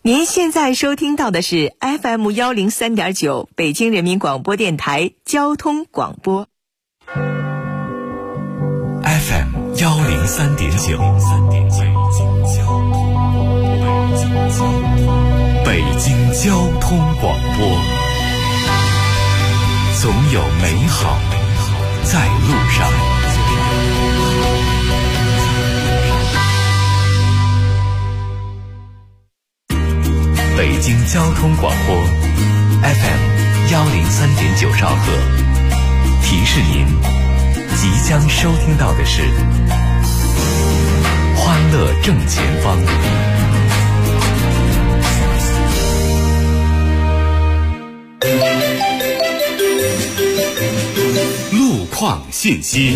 您现在收听到的是 FM103.9 北京人民广播电台交通广播。 FM103.9 北京交通广播，总有美好在路上。北京交通广播 FM103.9 兆赫，提示您即将收听到的是欢乐正前方。路况信息。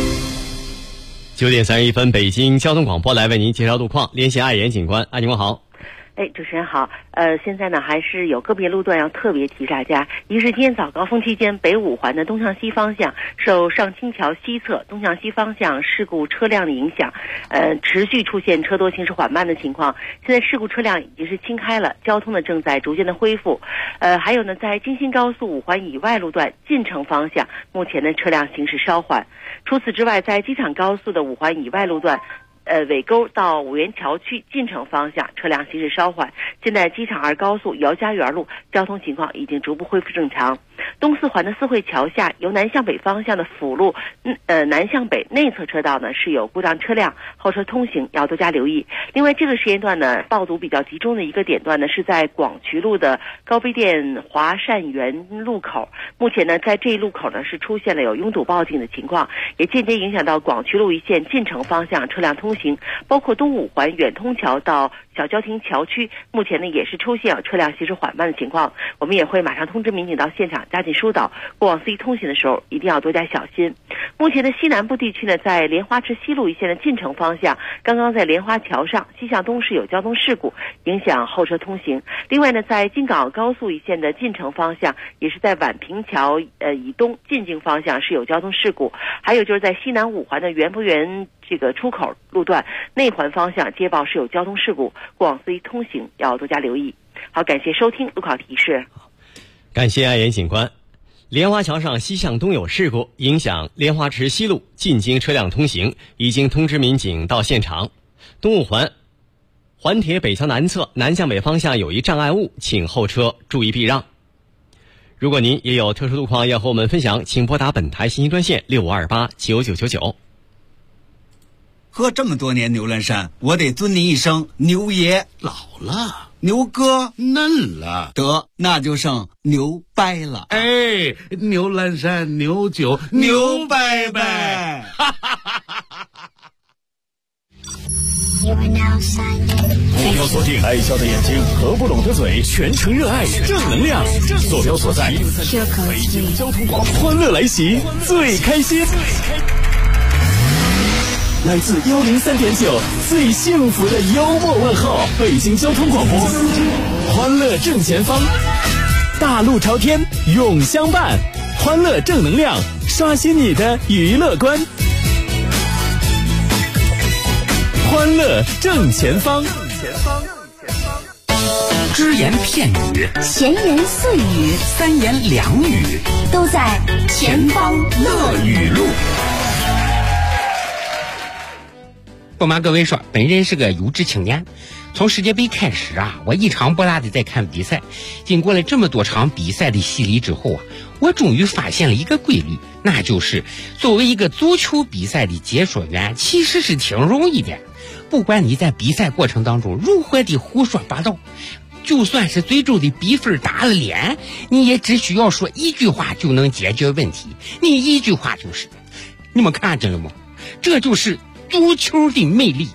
9点31分，北京交通广播来为您介绍路况，连线爱言警官。你好。 主持人好。现在呢还是有个别路段要特别提大家。一是今天早高峰期间，北五环的东向西方向受上清桥西侧东向西方向事故车辆的影响，持续出现车多行驶缓慢的情况。现在事故车辆已经是清开了，交通呢正在逐渐的恢复。还有呢，在京新高速五环以外路段进城方向，目前的车辆行驶稍缓。除此之外，在机场高速的五环以外路段。尾沟到五元桥区进城方向车辆行驶稍缓，现在机场二高速姚家园路交通情况已经逐步恢复正常。东四环的四惠桥下由南向北方向的辅路南向北内侧车道呢是有故障车辆，后车通行要多加留意。另外这个时间段呢爆堵比较集中的一个点段呢是在广渠路的高碑店华善园路口，目前呢在这一路口呢是出现了有拥堵报警的情况，也间接影响到广渠路一线进城方向车辆通行，包括东五环远通桥到小交亭桥区，目前呢也是出现车辆行驶缓慢的情况，我们也会马上通知民警到现场加紧疏导，过往司机通行的时候一定要多加小心。目前的西南部地区呢，在莲花池西路一线的进城方向，刚刚在莲花桥上西向东是有交通事故，影响后车通行。另外呢，在京港澳高速一线的进城方向，也是在宛平桥以东进京方向是有交通事故。还有就是在西南五环的园博园这个出口路段内环方向接报是有交通事故，过往司机通行要多加留意。好，感谢收听路况提示。 感谢爱言警官。莲花桥上西向东有事故，影响莲花池西路进京车辆通行，已经通知民警到现场。东五环环铁北桥南侧南向北方向有一障碍物，请后车注意避让。如果您也有特殊路况要和我们分享，请拨打本台信息专线65289999。 喝这么多年牛栏山，我得尊您一声牛爷。 老了， 牛哥嫩了， 得那就剩牛掰了。 哎，牛栏山牛酒牛掰掰。 目标锁定爱笑的眼睛，合不拢的嘴，全程热爱正能量。坐标所在北京交通广播，欢乐来袭，最开心。来自103.9最幸福的幽默问候，北京交通广播，欢乐正前方，大路朝天永相伴，欢乐正能量，刷新你的娱乐观，欢乐正前方。 只言片语， 闲言碎语， 三言两语， 都在前方乐语录。 不瞒各位说，本人是个优质青年，从世界杯开始我一场不落的在看比赛。经过了这么多场比赛的洗礼之后我终于发现了一个规律，那就是作为一个足球比赛的解说员，其实是挺容易的。不管你在比赛过程当中如何的胡说八道，就算是最终的比分打了脸，你也只需要说一句话就能解决问题。你一句话就是，你们看见了吗？这就是足球的魅力。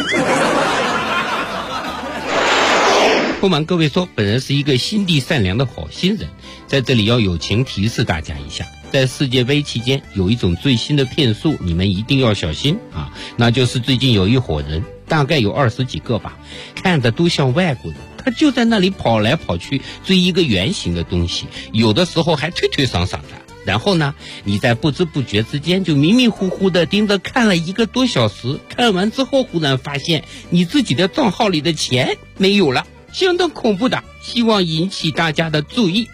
不瞒各位说，本人是一个心地善良的好心人，在这里要友情提示大家一下，在世界杯期间有一种最新的骗术，你们一定要小心那就是最近有一伙人，大概有20几个吧，看着都像外国人，他就在那里跑来跑去追一个圆形的东西，有的时候还推推搡搡的。然后呢，你在不知不觉之间就迷迷糊糊的盯着看了1个多小时，看完之后忽然发现你自己的账号里的钱没有了， 相当恐怖的，希望引起大家的注意。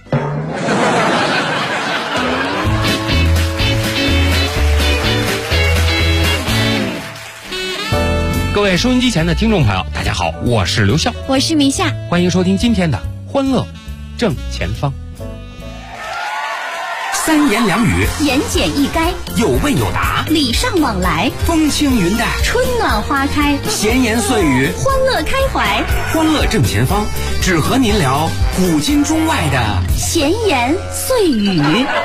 各位收音机前的听众朋友，大家好，我是刘笑， 我是米夏， 欢迎收听今天的欢乐正前方。 三言两语， 言简意赅， 有问有答， 礼尚往来， 风轻云淡， 春暖花开， 闲言碎语， 欢乐开怀， 欢乐正前方，只和您聊古今中外的闲言碎语。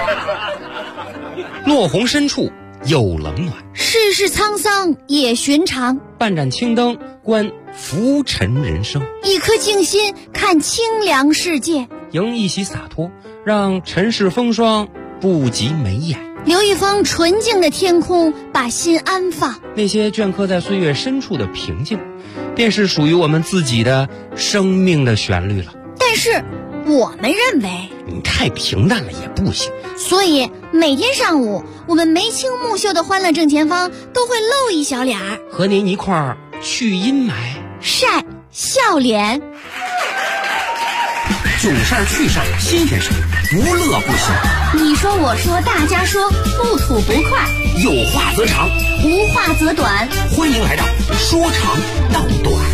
落红深处有冷暖， 世事沧桑也寻常， 半盏青灯观浮沉人生， 一颗静心看清凉世界， 迎一袭洒脱，让尘世风霜不及眉眼， 留一方纯净的天空，把心安放。 那些镌刻在岁月深处的平静，便是属于我们自己的生命的旋律了。 但是我们认为你太平淡了也不行， 所以每天上午我们眉清目秀的欢乐正前方都会露一小脸儿， 和您一块儿去阴霾， 晒笑脸。 囧事儿趣事儿新鲜事儿，无乐不行。 你说我说大家说，不吐不快， 有话则长， 无话则短。 欢迎来到说长道短。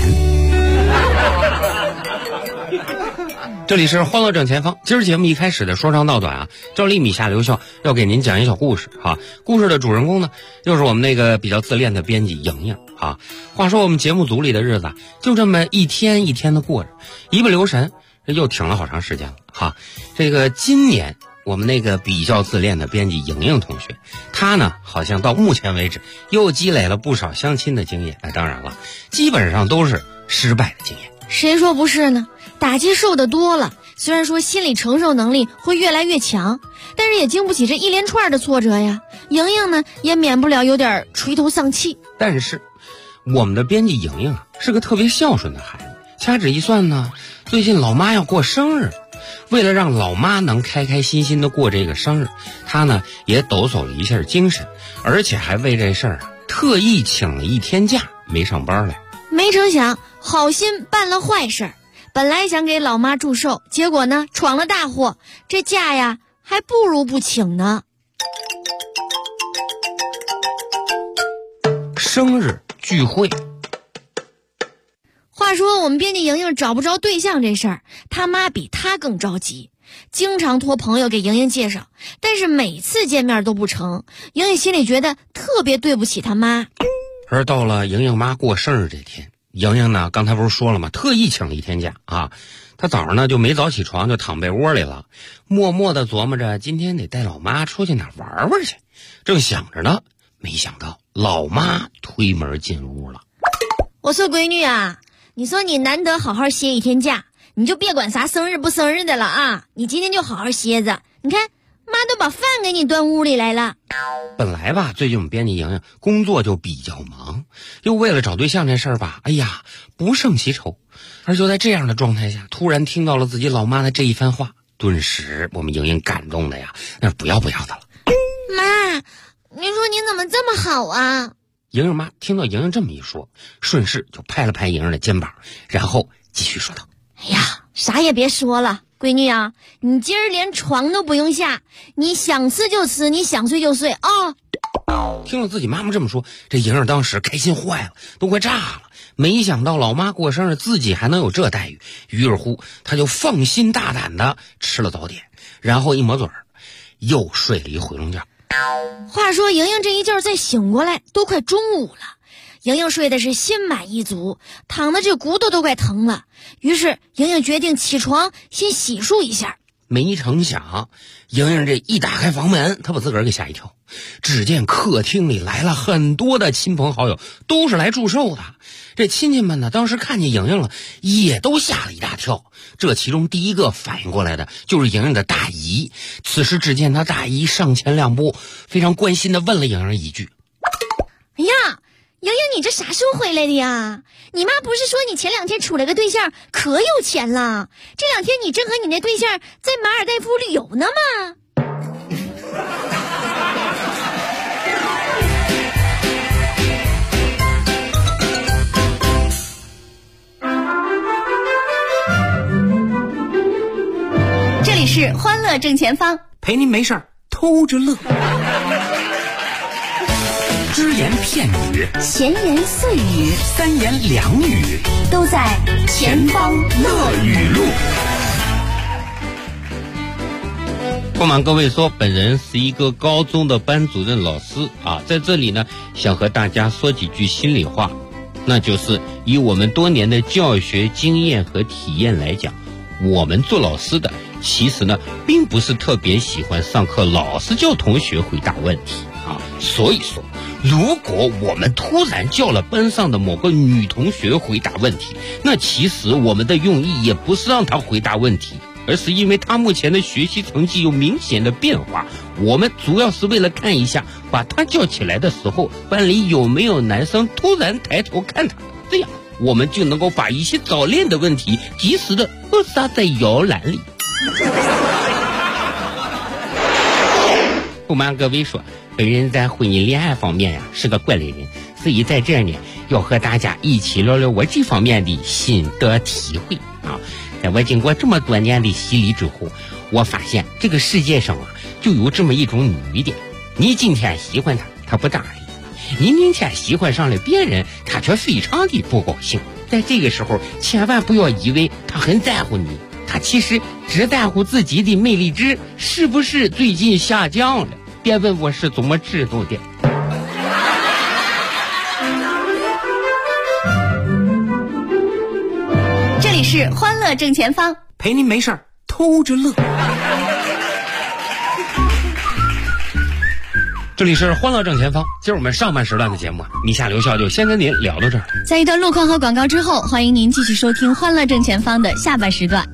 这里是欢乐正前方。今儿节目一开始的说长道短啊，照例米夏刘笑要给您讲一小故事哈。故事的主人公呢，又是我们那个比较自恋的编辑莹莹啊。话说我们节目组里的日子就这么一天一天的过着，一不留神这又挺了好长时间了哈。这个今年我们那个比较自恋的编辑莹莹同学，她呢好像到目前为止又积累了不少相亲的经验。当然了，基本上都是失败的经验。 谁说不是呢？打击受得多了，虽然说心理承受能力会越来越强，但是也经不起这一连串的挫折呀。莹莹呢也免不了有点垂头丧气。 但是我们的编辑莹莹是个特别孝顺的孩子，掐指一算呢，最近老妈要过生日，为了让老妈能开开心心的过这个生日，她呢也抖擞了一下精神，而且还为这事儿特意请了一天假没上班来。 没成想好心办了坏事，本来想给老妈祝寿，结果呢闯了大祸，这假呀还不如不请呢。 生日聚会。 话说我们编辑莹莹找不着对象这事儿，她妈比她更着急，经常托朋友给莹莹介绍，但是每次见面都不成，莹莹心里觉得特别对不起她妈。 而到了莹莹妈过生日这天，莹莹呢刚才不是说了吗，特意请了一天假啊。她早上呢就没早起床，就躺被窝里了，默默地琢磨着今天得带老妈出去哪玩玩去。正想着呢，没想到老妈推门进屋了。 我说闺女啊，你说你难得好好歇一天假，你就别管啥生日不生日的了啊，你今天就好好歇着。你看妈都把饭给你端屋里来了。 本来吧，最近我们编辑莹莹工作就比较忙，又为了找对象这事儿吧，哎呀不胜其愁。而就在这样的状态下，突然听到了自己老妈的这一番话，顿时我们莹莹感动的呀那不要不要的了。 妈，你说你怎么这么好啊？ 莹莹妈听到莹莹这么一说，顺势就拍了拍莹莹的肩膀，然后继续说道： 哎呀，啥也别说了，闺女啊，你今儿连床都不用下，你想吃就吃，你想睡就睡啊。 听了自己妈妈这么说，这莹莹当时开心坏了，都快炸了。没想到老妈过生日自己还能有这待遇，于是乎她就放心大胆的吃了早点，然后一抹嘴儿又睡了一回笼觉。 话说莹莹这一觉再醒过来都快中午了，莹莹睡的是心满意足，躺的这骨头都快疼了，于是莹莹决定起床先洗漱一下。 没成想莹莹这一打开房门，她把自个儿给吓一跳，只见客厅里来了很多的亲朋好友，都是来祝寿的。这亲戚们呢当时看见莹莹了，也都吓了一大跳。这其中第一个反应过来的就是莹莹的大姨。此时只见她大姨上前两步，非常关心地问了莹莹一句： 哎呀，莹莹你这啥时候回来的呀？你妈不是说你前2天处了个对象可有钱了，这2天你正和你那对象在马尔代夫旅游呢吗？ 乐正前方， 陪您没事儿偷着乐。只言片语， 闲言碎语， 三言两语， 都在前方乐语录。 不瞒各位说，本人是一个高中的班主任老师啊，在这里呢，想和大家说几句心里话，那就是以我们多年的教学经验和体验来讲，我们做老师的其实呢，并不是特别喜欢上课老是叫同学回答问题啊，所以说，如果我们突然叫了班上的某个女同学回答问题，那其实我们的用意也不是让她回答问题，而是因为她目前的学习成绩有明显的变化，我们主要是为了看一下把她叫起来的时候，班里有没有男生突然抬头看她，这样我们就能够把一些早恋的问题及时的扼杀在摇篮里。不瞒各位说，本人在婚姻恋爱方面呀是个怪类人，所以在这儿呢要和大家一起聊聊我这方面的心得体会啊。在我经过这么多年的洗礼之后，我发现这个世界上啊就有这么一种女的，你今天喜欢她，她不搭理；你明天喜欢上了别人，她却非常的不高兴。在这个时候，千万不要以为她很在乎你，她其实只在乎自己的魅力值是不是最近下降了。别问我是怎么知道的。 这里是欢乐正前方， 陪您没事儿偷着乐。这里是欢乐正前方，今儿我们上半时段的节目米夏刘笑就先跟您聊到这儿。 在一段路况和广告之后，欢迎您继续收听欢乐正前方的下半时段。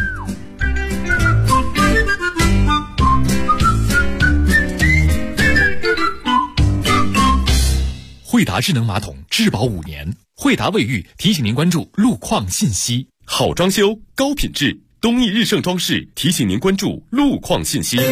惠达智能马桶质保5年，惠达卫浴提醒您关注路况信息。好装修，高品质，东义日盛装饰提醒您关注路况信息。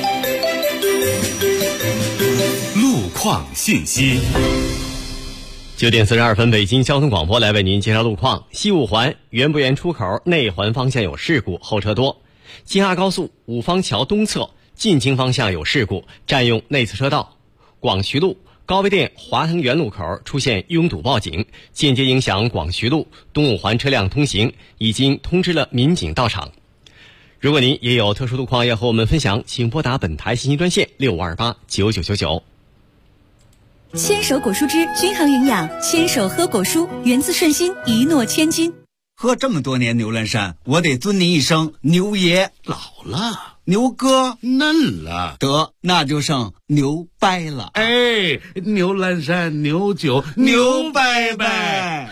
路况信息。 9点42分，北京交通广播来为您介绍路况。西五环源不源出口内环方向有事故，后车多。京哈高速五方桥东侧进京方向有事故，占用内侧车道。广渠路高碑店华腾园路口出现拥堵报警，间接影响广渠路东五环车辆通行，已经通知了民警到场。如果您也有特殊路况要和我们分享，请拨打本台信息专线65289999。 牵手果蔬汁均衡营养，牵手喝果蔬，源自顺心，一诺千金。 喝这么多年牛栏山，我得尊您一声牛爷。 老了， 牛哥嫩了， 得那就剩牛掰了。 哎，牛栏山牛酒牛掰掰。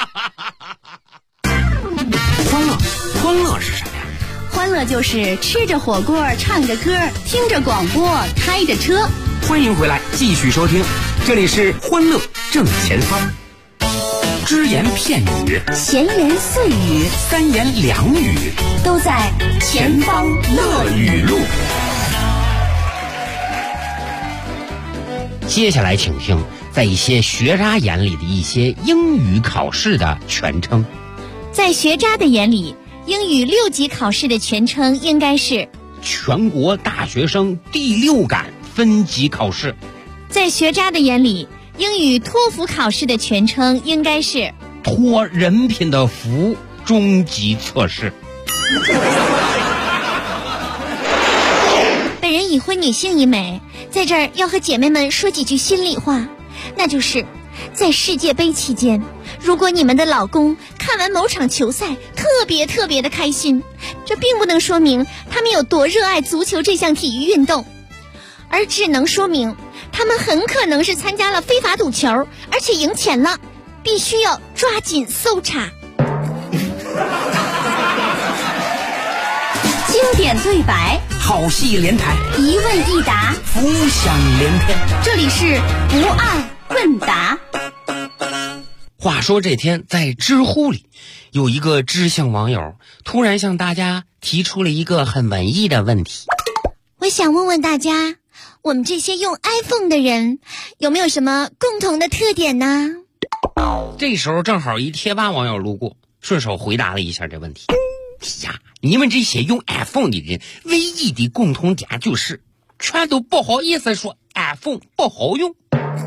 欢乐是什么呀？ 欢乐就是吃着火锅，唱着歌，听着广播，开着车。 欢迎回来，继续收听，这里是欢乐正前方。只言片语， 闲言碎语， 三言两语， 都在前方乐语录。 接下来请听在一些学渣眼里的一些英语考试的全称。 在学渣的眼里，英语6级考试的全称应该是全国大学生第6感分级考试。 在学渣的眼里，英语托福考试的全称应该是托人品的福中级测试。 本人已婚女性一枚，在这儿要和姐妹们说几句心里话，那就是在世界杯期间，如果你们的老公看完某场球赛特别的开心，这并不能说明他们有多热爱足球这项体育运动，而只能说明他们很可能是参加了非法赌球，而且赢钱了，必须要抓紧搜查。经典对白， 好戏连台， 一问一答， 浮想联翩。 这里是不二问答。 话说这天在知乎里，有一个知性网友突然向大家提出了一个很文艺的问题。 我想问问大家，我们这些用 iPhone 的人有没有什么共同的特点呢？ 这时候正好一贴吧网友路过，顺手回答了一下这问题。 呀，你们这些用 iPhone 的人唯一的共同点就是全都不好意思说 iPhone 不好用。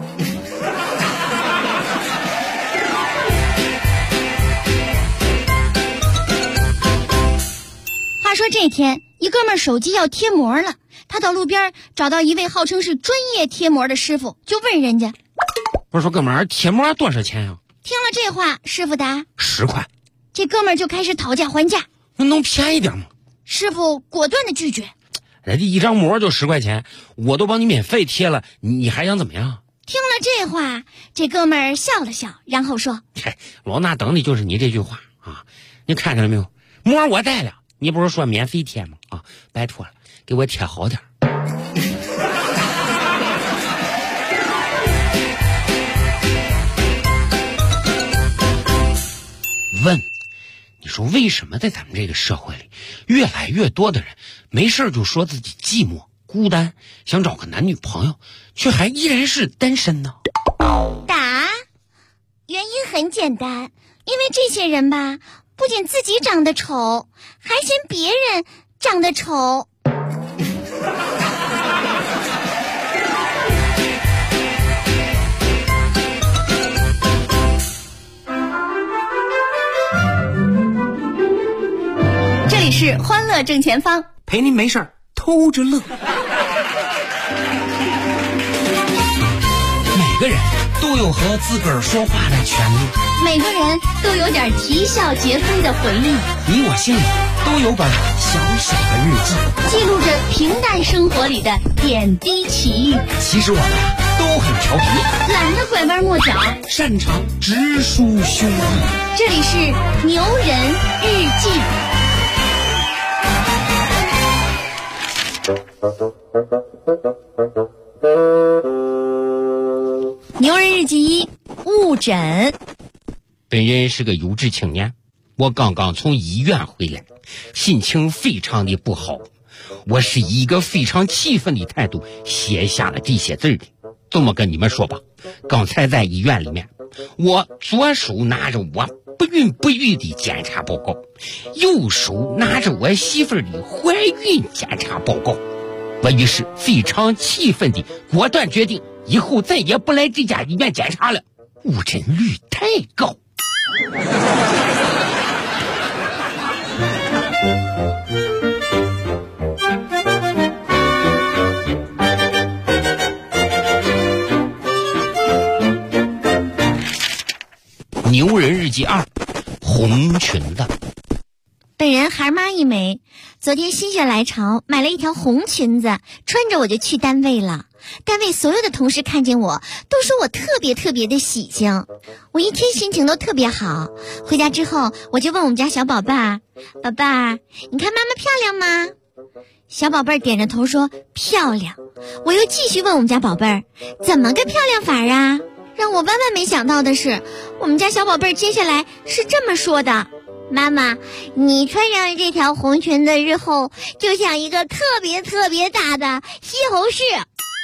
话说这天，一哥们儿手机要贴膜了，他到路边找到一位号称是专业贴膜的师傅，就问人家：“ 我说哥们儿，贴膜多少钱呀？” 听了这话，师傅答 ：“10块。” 这哥们儿就开始讨价还价：“ 能便宜点吗？” 师傅果断的拒绝：“ 人家一张膜就10块钱，我都帮你免费贴了，你还想怎么样？” 听了这话，这哥们儿笑了笑，然后说：“ 老衲等的就是你这句话啊！你看见了没有？膜我带了。你不是说免费贴吗？啊，拜托了，给我贴好点。问，你说为什么在咱们这个社会里，越来越多的人没事就说自己寂寞、孤单，想找个男女朋友，却还依然是单身呢？ 答：原因很简单，因为这些人吧，不仅自己长得丑，还嫌别人长得丑。这里是欢乐正前方， 陪您没事儿偷着乐。 每个人都有和自个儿说话的权利， 每个人都有点啼笑皆非的回忆， 你我心里都有本小小的日记， 记录着平淡生活里的点滴奇遇。 其实我们都很调皮， 懒得拐弯抹角， 擅长直抒胸臆。 这里是牛人日记。牛人日记1：误诊。 本人是个有志青年，我刚刚从医院回来，心情非常的不好。我是以一个非常气愤的态度写下了这些字的。这么跟你们说吧，刚才在医院里面，我左手拿着我不孕不育的检查报告，右手拿着我媳妇儿的怀孕检查报告。我于是非常气愤的果断决定，以后再也不来这家医院检查了，误诊率太高。牛人日记2：红裙子。 本人孩妈一枚，昨天心血来潮买了一条红裙子，穿着我就去单位了。单位所有的同事看见我都说我特别的喜庆，我一天心情都特别好。回家之后我就问我们家小宝贝儿：“宝贝儿，你看妈妈漂亮吗？”小宝贝儿点着头说漂亮。我又继续问我们家宝贝儿：“怎么个漂亮法啊？”让我万万没想到的是，我们家小宝贝儿接下来是这么说的：“妈妈，你穿上这条红裙子之后，就像一个特别大的西红柿。”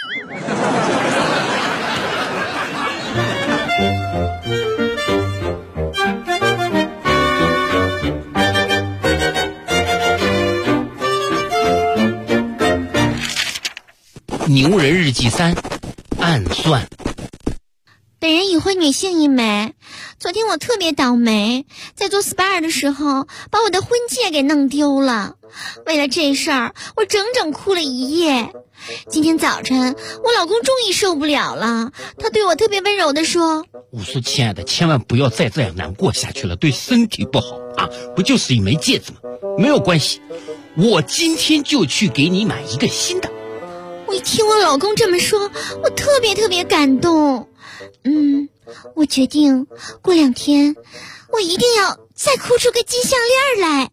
牛人日记3：暗算。 本人已婚女性一枚，昨天我特别倒霉，在做 SPA 的时候把我的婚戒给弄丢了。为了这事儿，我整整哭了一夜。今天早晨，我老公终于受不了了，他对我特别温柔地说：“ 我说亲爱的，千万不要再这样难过下去了，对身体不好啊！不就是一枚戒指吗？没有关系，我今天就去给你买一个新的。” 我一听我老公这么说，我特别感动。我决定过2天，我一定要再哭出个金项链来。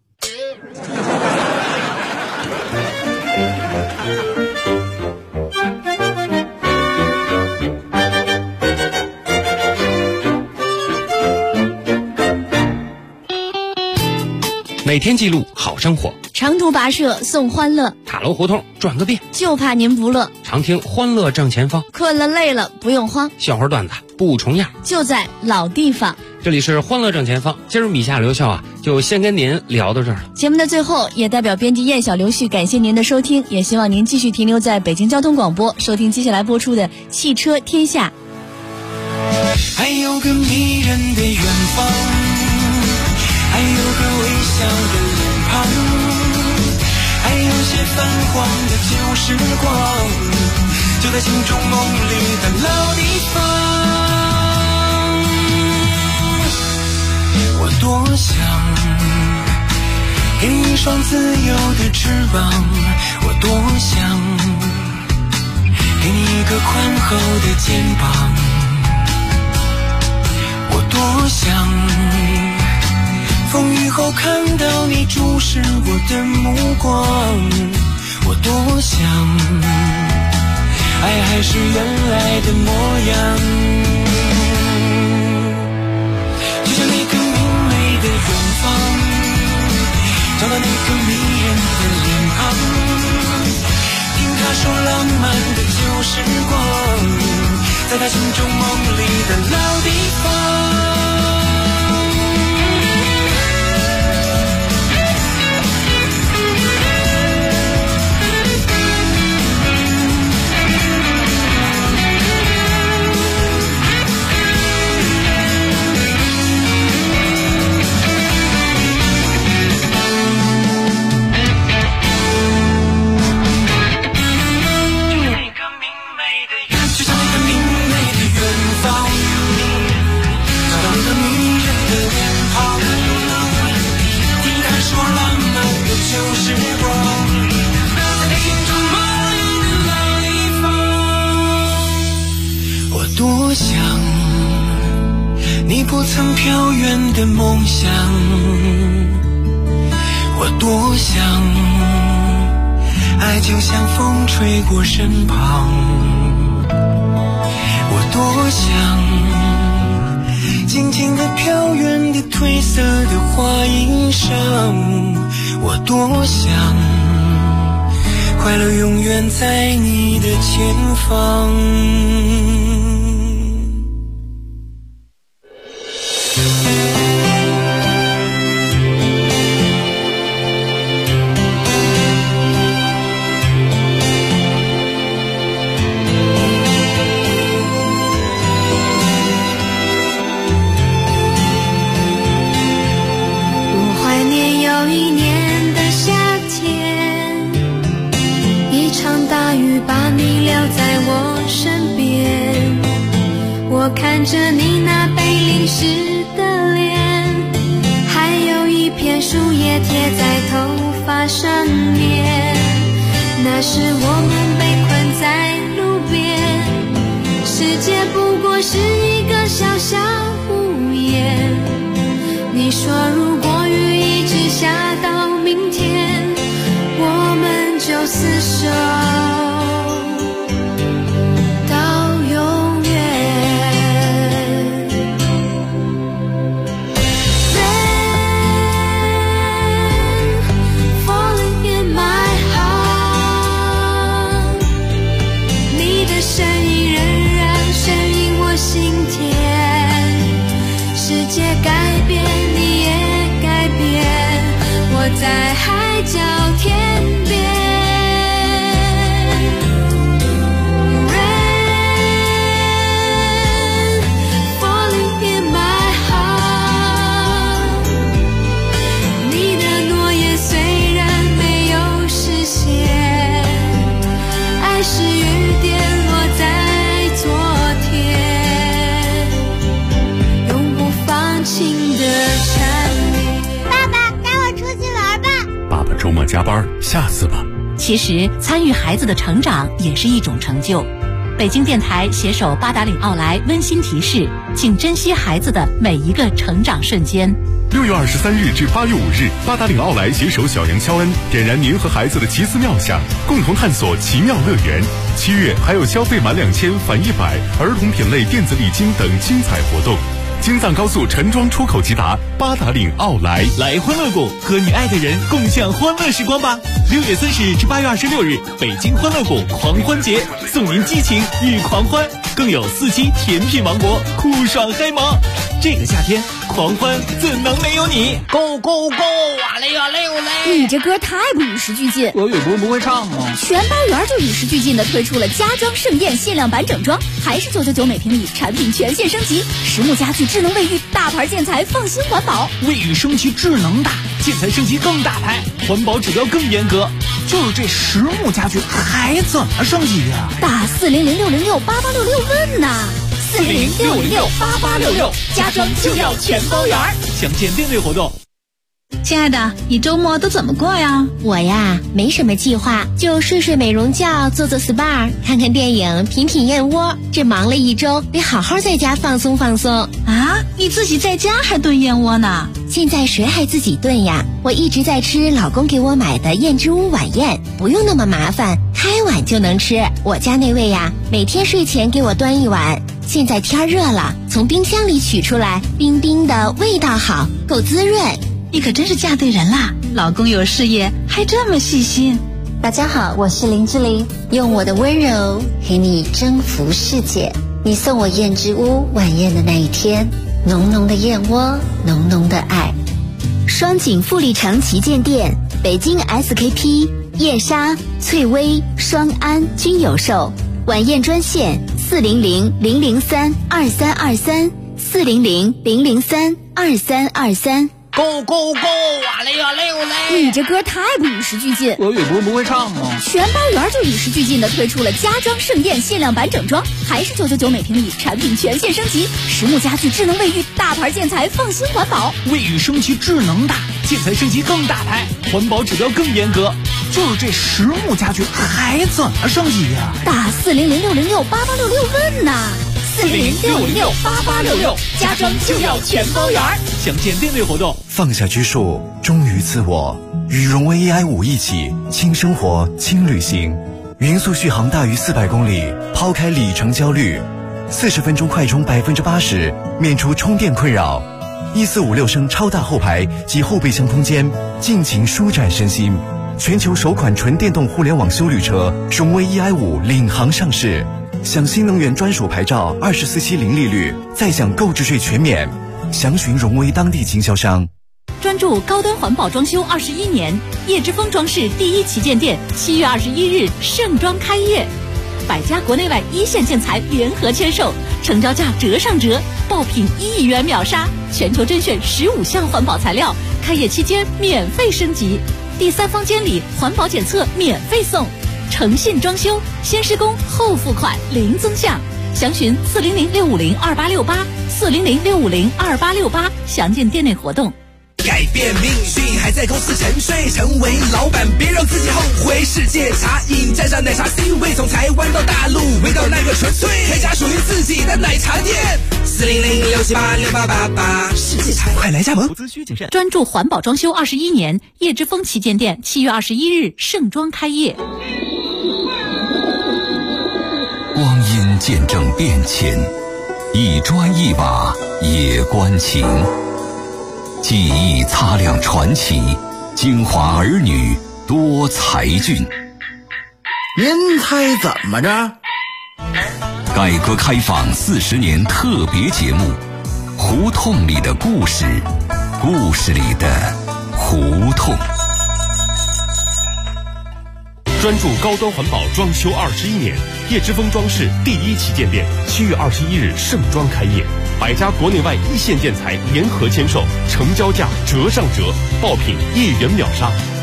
每天记录好生活， 长途跋涉送欢乐， 塔楼胡同转个遍， 就怕您不乐。 常听欢乐正前方， 困了累了不用慌， 笑话段子不重样， 就在老地方。 这里是欢乐正前方。今儿米下留校啊， 就先跟您聊到这儿了。 节目的最后，也代表编辑燕小刘旭感谢您的收听，也希望您继续停留在北京交通广播，收听接下来播出的《汽车天下》。 还有个迷人的远方，还有个微笑的脸庞，还有些泛黄的旧时光，就在心中梦里的老地方。我多想给你一双自由的翅膀，我多想给你一个宽厚的肩膀，我多想风雨后看到你注视我的目光，我多想爱还是原来的模样，就像那个明媚的远方，找到那个迷人的脸庞，听他说浪漫的旧时光，在他心中梦里的老地方。多想你不曾飘远的梦想，我多想爱就像风吹过身旁，我多想静静地飘远的褪色的花衣裳，我多想快乐永远在你的前方。 我看着你那被淋湿的脸，还有一片树叶贴在头发上面，那时我们被困在路边，世界不过是一个小小屋檐，你说如果雨一直下到明天，我们就厮守在海角天边 Rain falling in my heart， 你的诺言虽然没有实现，爱是雨点落在昨天，永不放晴的缠绵。 周末加班，下次吧。 其实参与孩子的成长也是一种成就。北京电台携手八达岭奥莱温馨提示，请珍惜孩子的每一个成长瞬间。 6月23日至8月5日，八达岭奥莱携手小杨肖恩，点燃您和孩子的奇思妙想，共同探索奇妙乐园。7月还有消费满2000返100，儿童品类电子礼金等精彩活动。京藏高速陈庄出口即达，八达岭奥莱。 来欢乐谷，和你爱的人共享欢乐时光吧！6月30日至8月26日，北京欢乐谷狂欢节，送您激情与狂欢，更有4期甜品王国酷爽嗨萌。这个夏天， 狂欢怎能没有你 ？Go go go！ 哇嘞哇嘞哇嘞！ 你这歌太不与时俱进。 我有歌不会唱吗？ 全班园就与时俱进的推出了家装盛宴限量版整装，还是999每平米，产品全线升级，实木家具、智能卫浴，大牌建材，放心环保。 卫浴升级智能大，建材升级更大牌，环保指标更严格。就是这实木家具还怎么升级呀？ 打400-606-8866问呐！400-606-8866，家装就要全包圆。 详见店内活动。 亲爱的，你周末都怎么过呀？ 我呀，没什么计划，就睡睡美容觉，做做 SPA， 看看电影，品品燕窝。这忙了一周，得好好在家放松放松。 啊，你自己在家还炖燕窝呢？ 现在谁还自己炖呀？我一直在吃老公给我买的燕之屋晚宴，不用那么麻烦，开碗就能吃。我家那位呀，每天睡前给我端一碗。现在天热了，从冰箱里取出来，冰冰的，味道好，够滋润。 你可真是嫁对人啦！老公有事业，还这么细心。 大家好，我是林志玲，用我的温柔陪你征服世界。你送我燕之屋晚宴的那一天，浓浓的燕窝，浓浓的爱。 双井富力城旗舰店、北京 SKP、燕莎、翠微、双安均有售。晚宴专线400-003-2323 400-003-2323。 Go go go！ 哇嘞哇嘞哇嘞！ 你这歌太不与时俱进。 我有歌不会唱吗？ 全班园就与时俱进的推出了家装盛宴限量版整装，还是999每平米，产品全线升级，实木家具、智能卫浴，大牌建材，放心环保。 卫浴升级智能大，建材升级更大牌，环保指标更严格。就是这实木家具还怎么升级呀？ 打400-606-8866问呐！400-606-8866，家装就要全包圆。 详见店内活动。 放下拘束，忠于自我，与荣威 AI5一起轻生活、轻旅行，匀速续航大于400公里，抛开里程焦虑，40分钟快充80%，免除充电困扰。1456升超大后排及后备箱空间，尽情舒展身心。全球首款纯电动互联网休旅车荣威 EI5领航上市，享新能源专属牌照，24期零利率，再享购置税全免。详询荣威当地经销商。 专注高端环保装修21年，叶之峰装饰第一旗舰店7月21日盛装开业，100家国内外一线建材联合签售，成交价折上折，爆品1亿元秒杀，全球甄选15项环保材料，开业期间免费升级，第三方监理环保检测免费送，诚信装修，先施工后付款零增项。详询400-650-2868 400-650-2868，详见店内活动。 改变命运还在公司沉睡，成为老板别让自己后悔。世界茶饮沾上奶茶 C 位，从台湾到大陆，味道那个纯粹，开家属于自己的奶茶店。400-678-6888，世界茶快来加盟。 投资需谨慎。 专注环保装修21年，叶之峰旗舰店7月21日盛装开业。 光阴见证变迁，一砖一瓦也关情。记忆擦亮传奇，京华儿女多才俊。 您猜怎么着？ 改革开放40年特别节目，胡同里的故事，故事里的胡同。 专注高端环保装修21年，叶之峰装饰第一旗舰店7月21日盛装开业，100家国内外一线建材联合签售，成交价折上折，爆品1亿元秒杀。